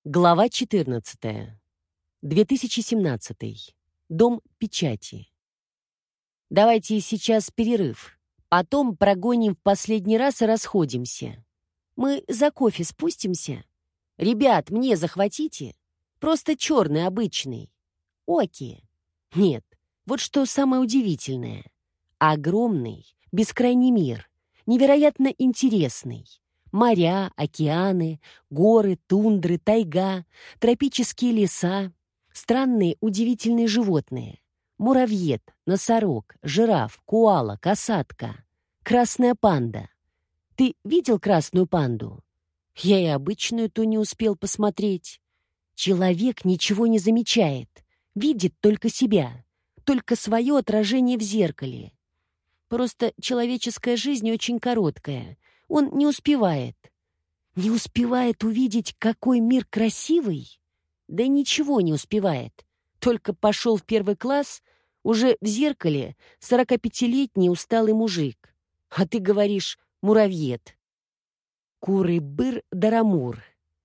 Глава 14. 2017. Дом печати. Давайте сейчас перерыв. Потом прогоним в последний раз и расходимся. Мы за кофе спустимся? Ребят, мне захватите? Просто черный, обычный. Оки. Нет, вот что самое удивительное. Огромный, бескрайний мир. Невероятно интересный. Моря, океаны, горы, тундры, тайга, тропические леса, странные удивительные животные. Муравьед, носорог, жираф, коала, касатка, красная панда. Ты видел красную панду? Я и обычную-то не успел посмотреть. Человек ничего не замечает, видит только себя, только свое отражение в зеркале. Просто человеческая жизнь очень короткая. Он не успевает. Не успевает увидеть, какой мир красивый? Да ничего не успевает. Только пошел в первый класс, уже в зеркале 45-летний усталый мужик. А ты говоришь «муравьед». Куры-быр дарамур.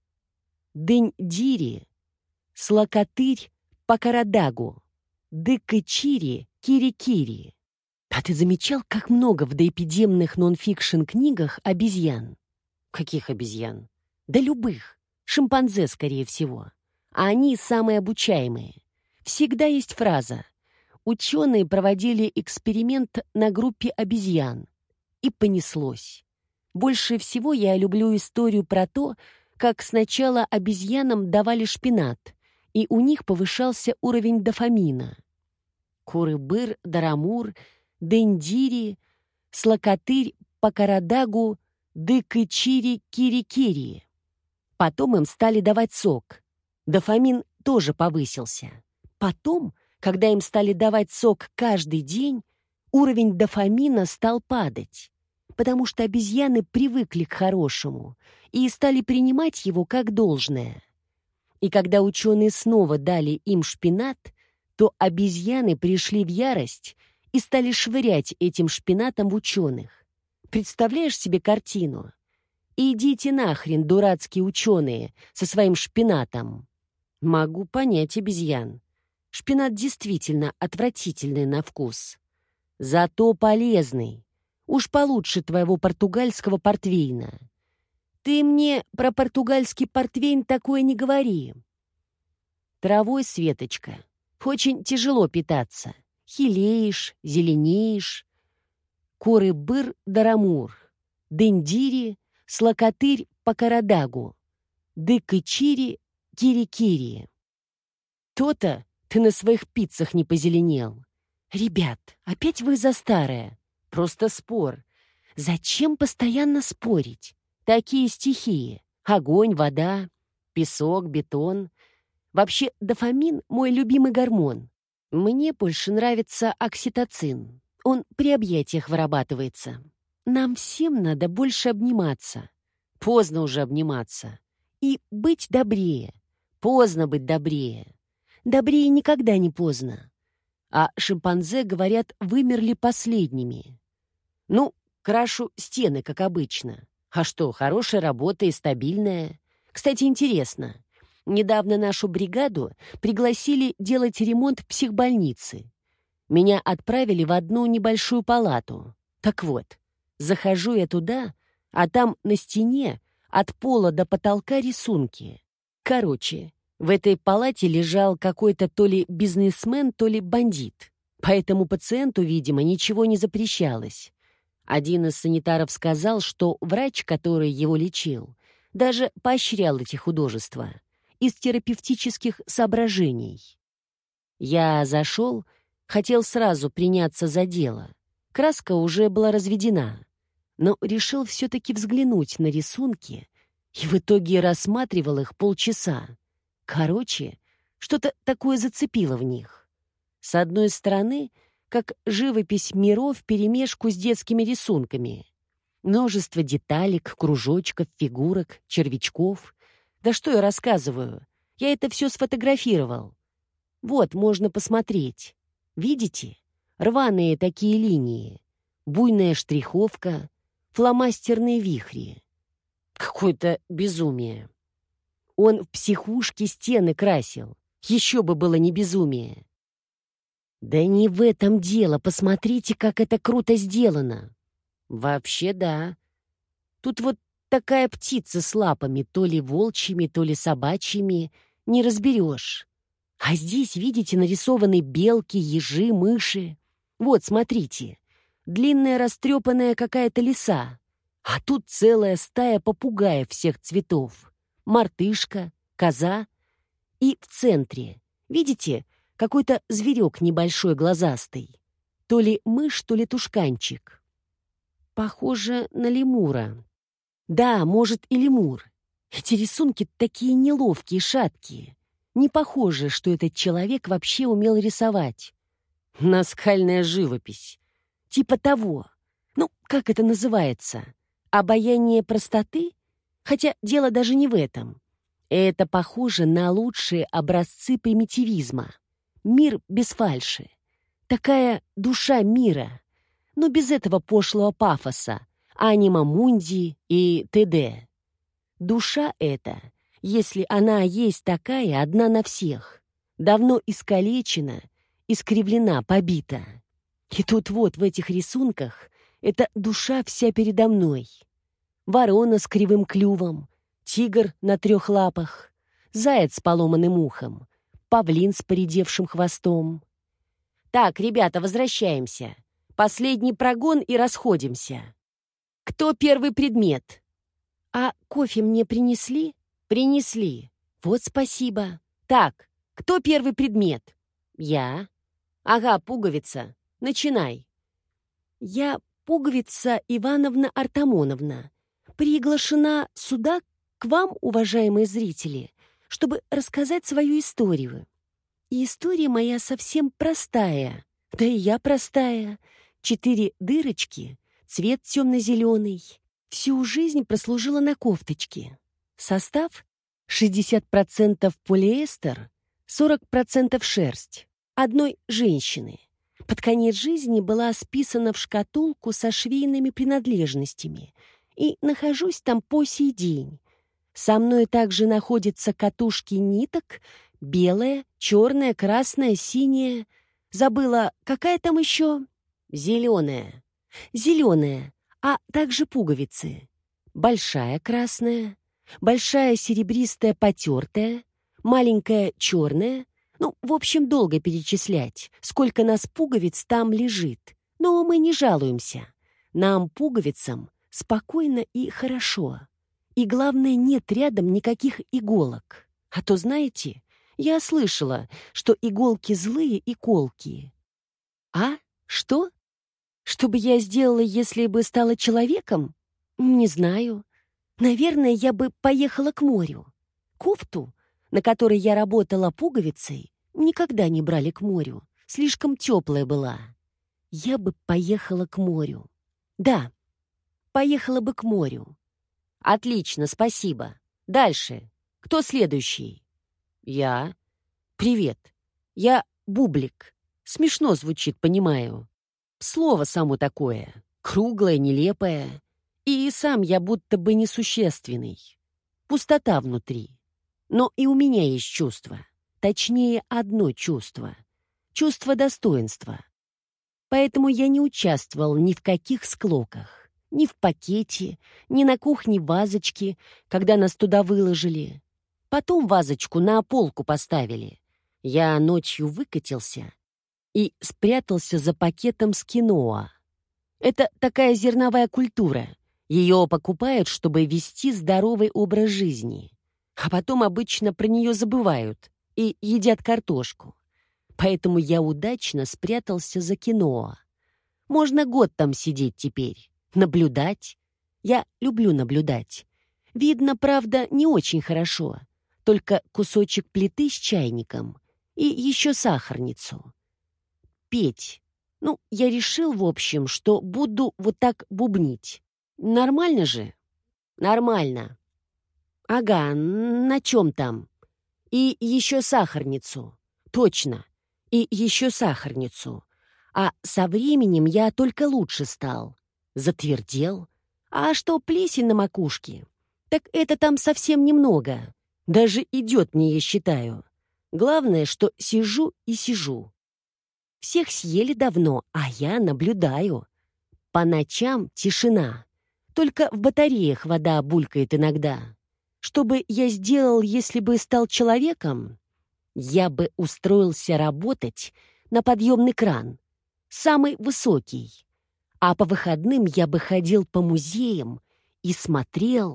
Дынь-дири. Слакатырь покарадагу. Дыкы-чири кири-кири. А ты замечал, как много в доэпидемных нон-фикшн книгах обезьян? Каких обезьян? Да любых. Шимпанзе, скорее всего. А они самые обучаемые. Всегда есть фраза. Ученые проводили эксперимент на группе обезьян. И понеслось. Больше всего я люблю историю про то, как сначала обезьянам давали шпинат, и у них повышался уровень дофамина. Куры-быр, дарамур, дендири, слакатырь, покарадагу, дыкы-чири, кири-кири. Потом им стали давать сок. Дофамин тоже повысился. Потом, когда им стали давать сок каждый день, уровень дофамина стал падать, потому что обезьяны привыкли к хорошему и стали принимать его как должное. И когда ученые снова дали им шпинат, то обезьяны пришли в ярость и стали швырять этим шпинатом в ученых. Представляешь себе картину? Идите нахрен, дурацкие ученые, со своим шпинатом. Могу понять обезьян. Шпинат действительно отвратительный на вкус. Зато полезный. Уж получше твоего португальского портвейна. Ты мне про португальский портвейн такое не говори. Травой, Светочка, очень тяжело питаться. Хилеешь, зеленеешь. Куры-быр дарамур. Дендири, слакатырь покарадагу. Дыкы-чири, кири-кири. То-то ты на своих пиццах не позеленел. Ребят, опять вы за старое. Просто спор. Зачем постоянно спорить? Такие стихии. Огонь, вода, песок, бетон. Вообще, дофамин — мой любимый гормон. Мне больше нравится окситоцин. Он при объятиях вырабатывается. Нам всем надо больше обниматься. Поздно уже обниматься. И быть добрее. Поздно быть добрее. Добрее никогда не поздно. А шимпанзе, говорят, вымерли последними. Ну, крашу стены, как обычно. А что, хорошая работа и стабильная. Кстати, интересно. Недавно нашу бригаду пригласили делать ремонт в психбольнице. Меня отправили в одну небольшую палату. Так вот, захожу я туда, а там на стене от пола до потолка рисунки. Короче, в этой палате лежал какой-то то ли бизнесмен, то ли бандит. Поэтому пациенту, видимо, ничего не запрещалось. Один из санитаров сказал, что врач, который его лечил, даже поощрял эти художества из терапевтических соображений. Я зашел, хотел сразу приняться за дело. Краска уже была разведена, но решил все-таки взглянуть на рисунки и в итоге рассматривал их полчаса. Короче, что-то такое зацепило в них. С одной стороны, как живопись миров вперемешку с детскими рисунками. Множество деталек, кружочков, фигурок, червячков. Да что я рассказываю? Я это все сфотографировал. Вот, можно посмотреть. Видите? Рваные такие линии. Буйная штриховка. Фломастерные вихри. Какое-то безумие. Он в психушке стены красил. Еще бы было не безумие. Да не в этом дело. Посмотрите, как это круто сделано. Вообще да. Тут вот такая птица с лапами, то ли волчьими, то ли собачьими. Не разберешь. А здесь, видите, нарисованы белки, ежи, мыши. Вот, смотрите. Длинная растрепанная какая-то лиса. А тут целая стая попугаев всех цветов. Мартышка, коза. И в центре, видите, какой-то зверек небольшой глазастый. То ли мышь, то ли тушканчик. Похоже на лемура. Да, может, и лемур. Эти рисунки такие неловкие, шаткие. Не похоже, что этот человек вообще умел рисовать. Наскальная живопись. Типа того. Ну, как это называется? Обаяние простоты? Хотя дело даже не в этом. Это похоже на лучшие образцы примитивизма. Мир без фальши. Такая душа мира. Но без этого пошлого пафоса. Анима мунди и т.д. Душа эта, если она есть такая, одна на всех, давно искалечена, искривлена, побита. И тут вот в этих рисунках эта душа вся передо мной. Ворона с кривым клювом, тигр на 3 лапах, заяц с поломанным ухом, павлин с поредевшим хвостом. Так, ребята, возвращаемся. Последний прогон и расходимся. Кто первый предмет? А кофе мне принесли? Принесли. Вот спасибо. Так, кто первый предмет? Я. Ага, пуговица. Начинай. Я Пуговица Ивановна Артамоновна. Приглашена сюда к вам, уважаемые зрители, чтобы рассказать свою историю. И история моя совсем простая. Да и я простая. 4 дырочки, цвет темно-зеленый. Всю жизнь прослужила на кофточке. Состав 60% полиэстер, 40% шерсть. Одной женщины. Под конец жизни была списана в шкатулку со швейными принадлежностями. И нахожусь там по сей день. Со мной также находятся катушки ниток, белая, черная, красная, синяя. Забыла, какая там еще? Зеленая. Зеленая, а также пуговицы. Большая красная, большая серебристая потертая, маленькая черная. Ну, в общем, долго перечислять, сколько нас пуговиц там лежит. Но мы не жалуемся. Нам, пуговицам, спокойно и хорошо. И главное, нет рядом никаких иголок. А то, знаете, я слышала, что иголки злые и колкие. А? Что? Что бы я сделала, если бы стала человеком? Не знаю. Наверное, я бы поехала к морю. Кофту, на которой я работала пуговицей, никогда не брали к морю. Слишком теплая была. Я бы поехала к морю. Да, поехала бы к морю. Отлично, спасибо. Дальше. Кто следующий? Я. Привет. Я Бублик. Смешно звучит, понимаю. Слово само такое. Круглое, нелепое. И сам я будто бы несущественный. Пустота внутри. Но и у меня есть чувство. Точнее, одно чувство. Чувство достоинства. Поэтому я не участвовал ни в каких склоках. Ни в пакете, ни на кухне вазочки, когда нас туда выложили. Потом вазочку на полку поставили. Я ночью выкатился и спрятался за пакетом с киноа. Это такая зерновая культура. Ее покупают, чтобы вести здоровый образ жизни. А потом обычно про нее забывают и едят картошку. Поэтому я удачно спрятался за киноа. Можно год там сидеть теперь. Наблюдать. Я люблю наблюдать. Видно, правда, не очень хорошо. Только кусочек плиты с чайником и еще сахарницу. Петь. Ну, я решил, в общем, что буду вот так бубнить. Нормально же? Нормально. Ага, на чем там? И еще сахарницу. Точно. И еще сахарницу. А со временем я только лучше стал. Затвердел. А что плесень на макушке? Так это там совсем немного. Даже идет мне, я считаю. Главное, что сижу и сижу. Всех съели давно, а я наблюдаю. По ночам тишина. Только в батареях вода булькает иногда. Что бы я сделал, если бы стал человеком? Я бы устроился работать на подъемный кран. Самый высокий. А по выходным я бы ходил по музеям и смотрел.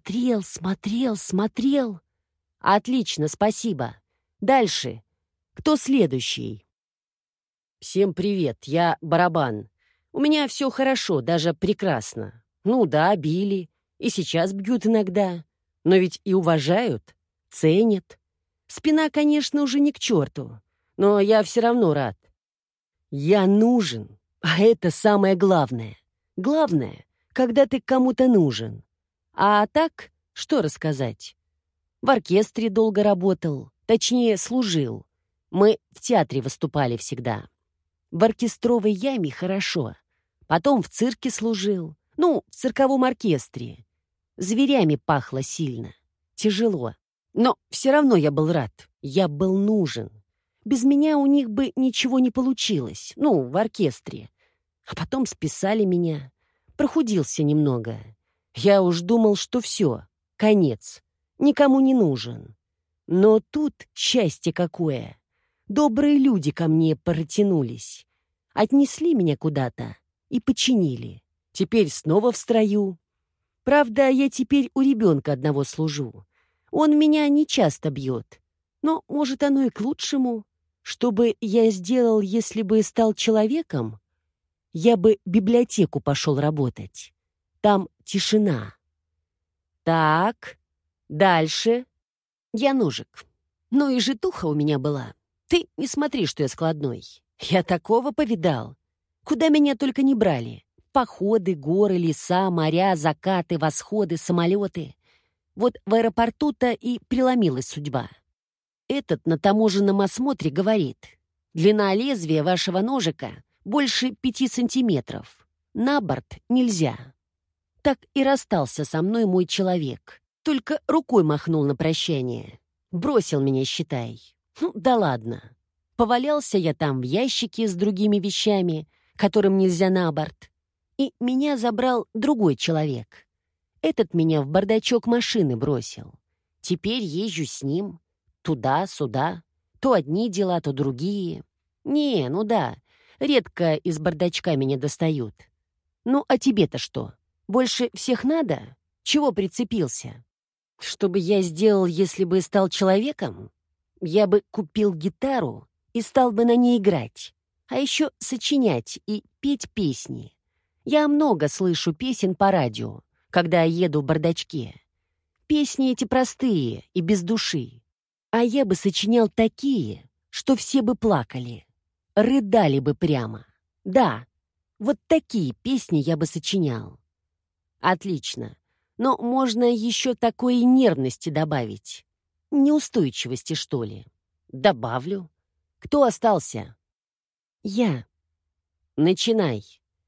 Отлично, спасибо. Дальше. Кто следующий? Всем привет, я Барабан. У меня все хорошо, даже прекрасно. Ну да, били. И сейчас бьют иногда. Но ведь и уважают, ценят. Спина, конечно, уже не к черту. Но я все равно рад. Я нужен, а это самое главное. Главное, когда ты кому-то нужен. А так, что рассказать? В оркестре долго работал, точнее, служил. Мы в театре выступали всегда. В оркестровой яме хорошо. Потом в цирке служил. Ну, в цирковом оркестре. Зверями пахло сильно. Тяжело. Но все равно я был рад. Я был нужен. Без меня у них бы ничего не получилось. Ну, в оркестре. А потом списали меня. Прохудился немного. Я уж думал, что все, конец. Никому не нужен. Но тут счастье какое. Добрые люди ко мне протянулись. Отнесли меня куда-то и починили. Теперь снова в строю. Правда, я теперь у ребенка одного служу. Он меня не часто бьет. Но, может, оно и к лучшему. Что бы я сделал, если бы стал человеком? Я бы в библиотеку пошел работать. Там тишина. Так, дальше. Я ножик. Ну и житуха у меня была. Ты не смотри, что я складной. Я такого повидал. Куда меня только не брали. Походы, горы, леса, моря, закаты, восходы, самолеты. Вот в аэропорту-то и преломилась судьба. Этот на таможенном осмотре говорит: длина лезвия вашего ножика больше 5 сантиметров. На борт нельзя. Так и расстался со мной мой человек. Только рукой махнул на прощание. Бросил меня, считай. Да ладно. Повалялся я там в ящике с другими вещами, которым нельзя на борт. И меня забрал другой человек. Этот меня в бардачок машины бросил. Теперь езжу с ним. Туда-сюда. То одни дела, то другие. Не, ну да, редко из бардачка меня достают. Ну, а тебе-то что? Больше всех надо? Чего прицепился? Что бы я сделал, если бы стал человеком? Я бы купил гитару и стал бы на ней играть. А еще сочинять и петь песни. Я много слышу песен по радио, когда еду в бардачке. Песни эти простые и без души. А я бы сочинял такие, что все бы плакали. Рыдали бы прямо. Да, вот такие песни я бы сочинял. Отлично. Но можно еще такой нервности добавить. Неустойчивости, что ли. Добавлю. Кто остался? Я. Начинай.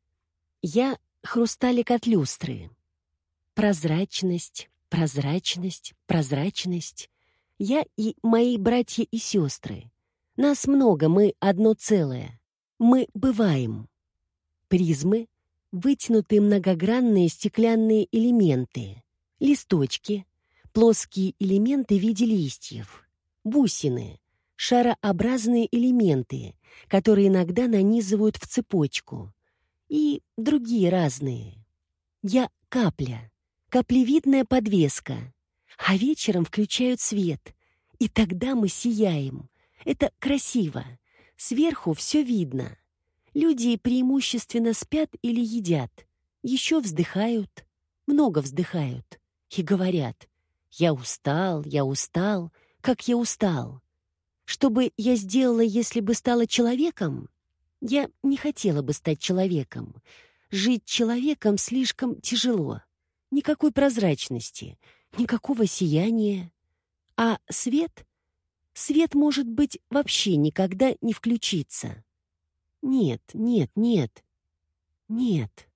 Я хрусталик от люстры. Прозрачность, прозрачность, прозрачность. Я и мои братья и сестры. Нас много, мы одно целое. Мы бываем. Призмы — вытянутые многогранные стеклянные элементы. Листочки — плоские элементы в виде листьев. Бусины — шарообразные элементы, которые иногда нанизывают в цепочку. И другие разные. Я капля, каплевидная подвеска. А вечером включают свет, и тогда мы сияем. Это красиво. Сверху все видно. Люди преимущественно спят или едят. Еще вздыхают, много вздыхают. И говорят: я устал, как я устал. Что бы я сделала, если бы стала человеком? Я не хотела бы стать человеком. Жить человеком слишком тяжело. Никакой прозрачности, никакого сияния. А свет? Свет, может быть, вообще никогда не включится. Нет, нет, нет, нет.